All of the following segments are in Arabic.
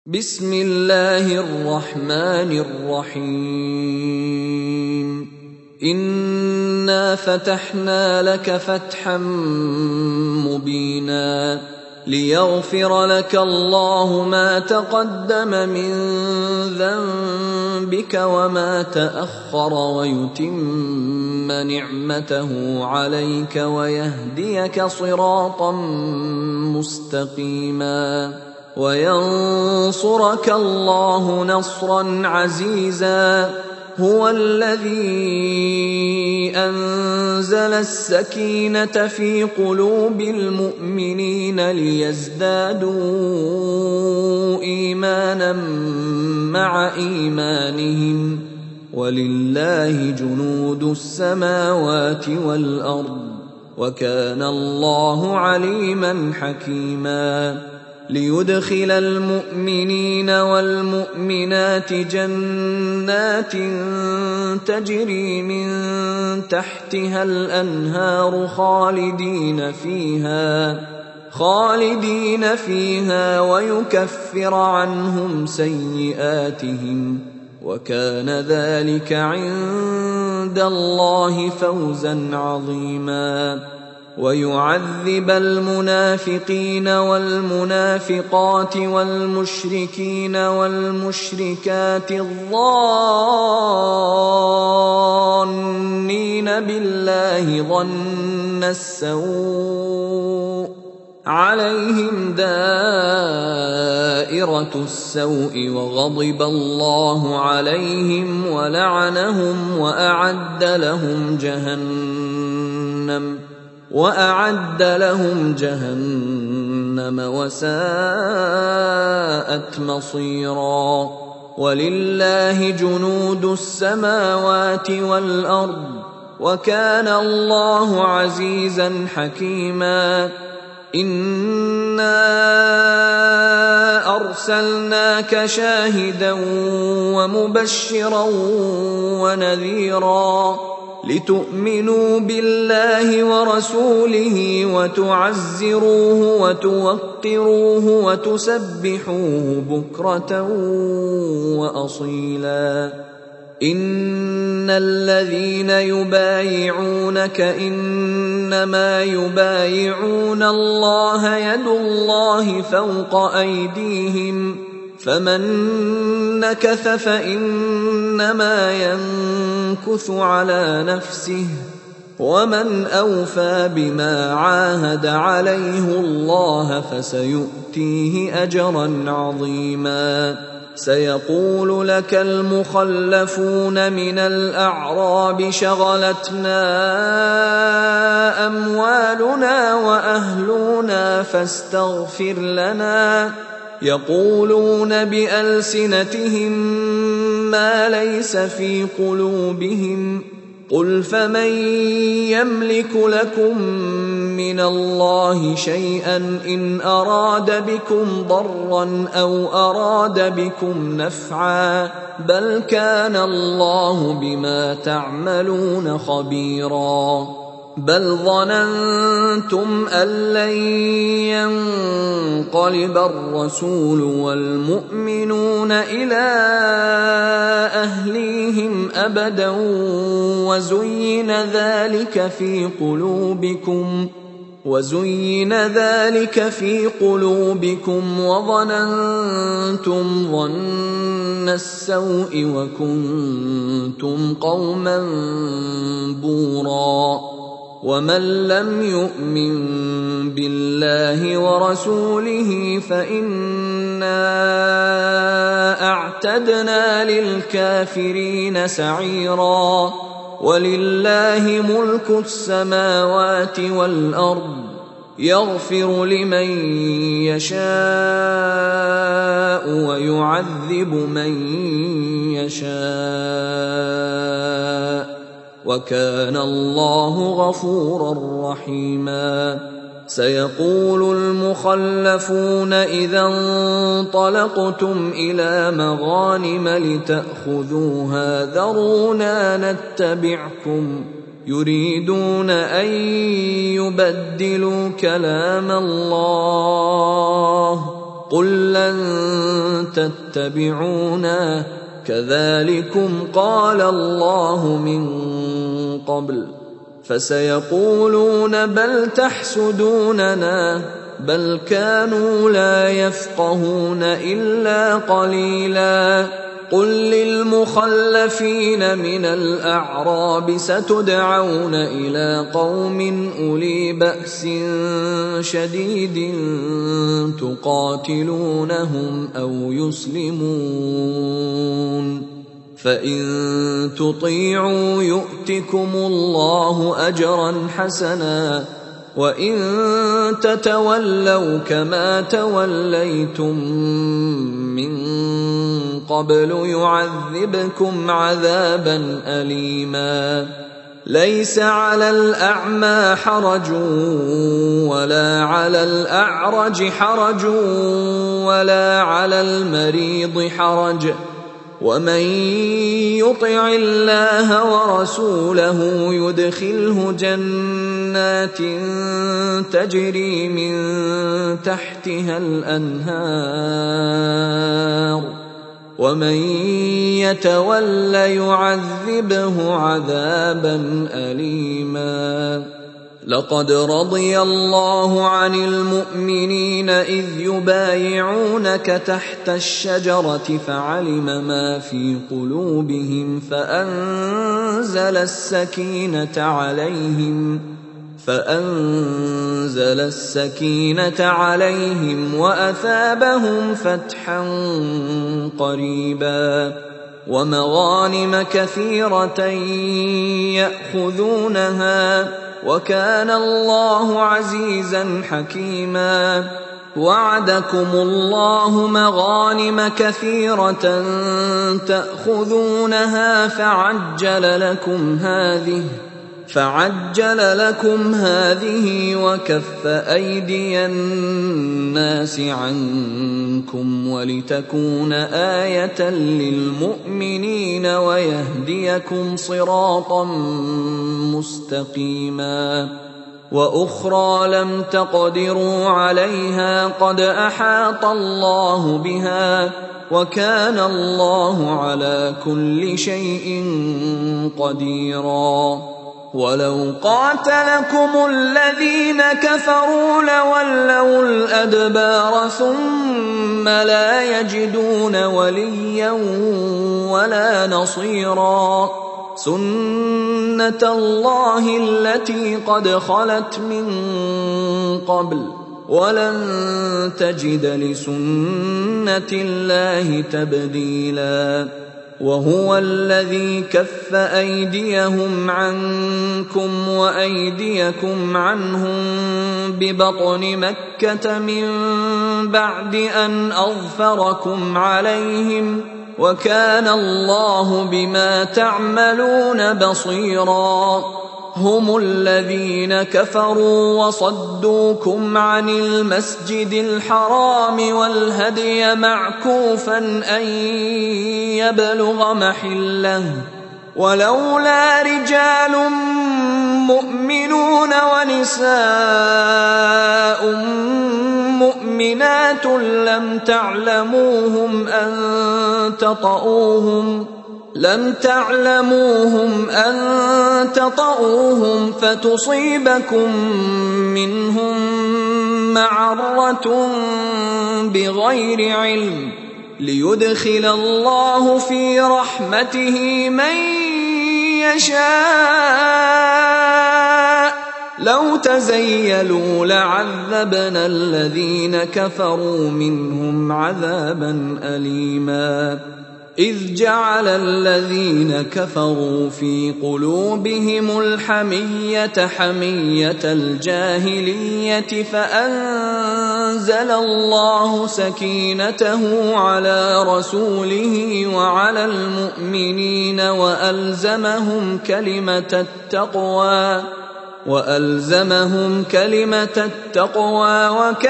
بسم الله الرحمن الرحيم إنا فتحنا لك فتحا مبينا ليغفر لك الله ما تقدم من ذنبك وما تأخر ويتم نعمته عليك ويهديك صراطا مستقيما وينصرك الله نصرا عزيزا هو الذي أنزل السكينة في قلوب المؤمنين ليزدادوا إيمانا مع إيمانهم ولله جنود السماوات والأرض وكان الله عليما حكيما ليدخل المؤمنين والمؤمنات جنات تجري من تحتها الأنهار خالدين فيها ويكفر عنهم سيئاتهم وكان ذلك عند الله فوزا عظيما ويعذب المنافقين والمنافقات والمشركين والمشركات الظانين بالله ظن السوء عليهم دائرة السوء وغضب الله عليهم ولعنهم وأعد لهم جهنم وساءت مصيرا ولله جنود السماوات والأرض وكان الله عزيزا حكيما إنا أرسلناك شاهدا ومبشرا ونذيرا لتؤمنوا بالله ورسوله وتعزروه وتوقروه وتسبحوه بكرة وأصيلا إن الذين يبايعونك إنما يبايعون الله يد الله فوق أيديهم فمن نكث فإنما ينكث على نفسه ومن أوفى بما عاهد عليه الله فسيؤتيه أجرا عظيما سيقول لك المخلفون من الأعراب شغلتنا أموالنا وأهلنا فاستغفر لنا يقولون بألسنتهم ما ليس في قلوبهم قل فمن يملك لكم من الله شيئا إن أراد بكم ضرا أو أراد بكم نفعا بل كان الله بما تعملون خبيرا بل ظننتم أن لن ينقلب الرسول والمؤمنون إلى أهليهم أبدا وزين ذلك في قلوبكم وظننتم ظن السوء وكنتم قوما بورا ومن لم يؤمن بالله ورسوله فإنا أعتدنا للكافرين سعيرا ولله ملك السماوات والأرض يغفر لمن يشاء ويعذب من يشاء وكان الله غفورا رحيما سيقول المخلفون إذا انطلقتم إلى مغانم لتأخذوها ذرونا نتبعكم يريدون أن يبدلوا كلام الله قل لن تتبعونا كذلكم قال الله من قبل فسيقولون بل تحسدوننا بل كانوا لا يفقهون إلا قليلا قل للمخلفين من الأعراب ستدعون إلى قوم أولي بأس شديد تقاتلونهم أو يسلمون فإن تطيعوا يؤتكم الله أجرا حسنا وإن تتولوا كما توليتم من قبل يعذبكم عذابا أليما ليس على الأعمى حرج ولا على الأعرج حرج ولا على المريض حرج ومن يطع الله ورسوله يدخله جنات تجري من تحتها الأنهار ومن يتول يعذبه عذابا أليما لقد رضي الله عن المؤمنين إذ يبايعونك تحت الشجرة فعلم ما في قلوبهم فأنزل السكينة عليهم وأثابهم فتحا قريبا ومغانم كثيرة يأخذونها وكان الله عزيزا حكيما وعدكم الله مغانم كثيرة تأخذونها فعجل لكم هذه وكف أيدي الناس عنكم ولتكون آية للمؤمنين ويهديكم صراطا مستقيما وأخرى لم تقدروا عليها قد أحاط الله بها وكان الله على كل شيء قديرا ولو قاتلكم الذين كفروا لولوا الأدبار ثم لا يجدون وليا ولا نصيرا سنة الله التي قد خلت من قبل ولن تجد لسنة الله تبديلا وهو الذي كف أيديهم عنكم وأيديكم عنهم ببطن مكة من بعد أن أظفركم عليهم وكان الله بما تعملون بصيرا هم الذين كفروا وصدوكم عن المسجد الحرام والهدي معكوفا أن يبلغ محله ولولا رجال مؤمنون ونساء مؤمنات لم تعلموهم أن تطؤوهم فتصيبكم منهم معرة بغير علم ليدخل الله في رحمته من يشاء لو تزيلوا لعذبنا الذين كفروا منهم عذابا أليما إذ جعل الذين كفروا في قلوبهم الحمية حمية الجاهلية فأنزل الله سكينته على رسوله وعلى المؤمنين وألزمهم كلمة التقوى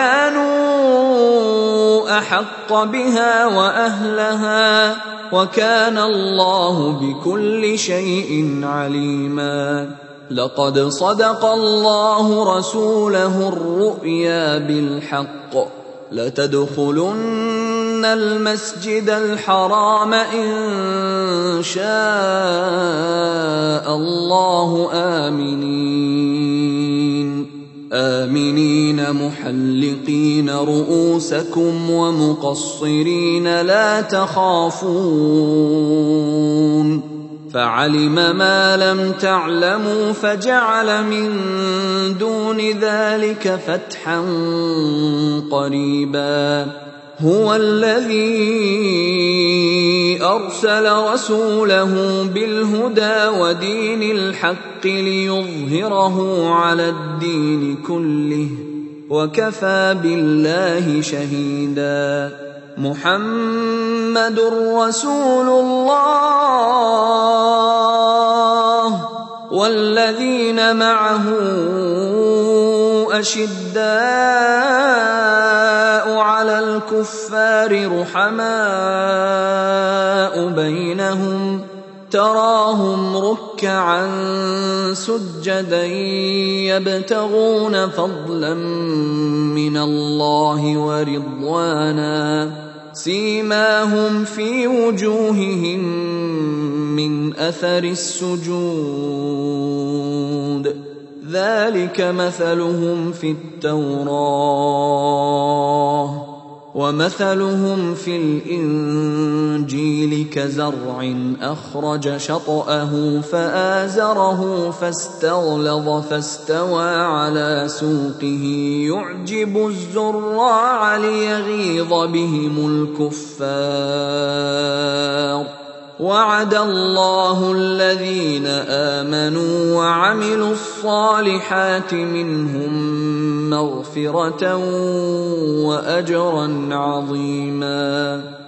وكانوا أحق بها وأهلها وكان الله بكل شيء عليما لقد صدق الله رسوله الرؤيا بالحق لتدخلن المسجد الحرام إن شاء الله آمنين محلقين رؤوسكم ومقصرين لا تخافون فعلم ما لم تعلموا فجعل من دون ذلك فتحا قريبا هو الذي أرسل رسوله بالهدى ودين الحق ليظهره على الدين كله وكفى بالله شهيدا محمد رسول الله والذين معه أشداء على الكفار رحماء بينهم تراهم ركعا سجدا يبتغون فضلا من الله ورضوانا سيماهم في وجوههم من أثر السجود ذلك مثلهم في التوراة ومثلهم في الإنجيل كزرع أخرج شطأه فآزره فاستغلظ فاستوى على سوقه يعجب الزراع ليغيظ بهم الكفار وعد الله الذين آمنوا وعملوا الصالحات منهم مغفرة وأجرا عظيما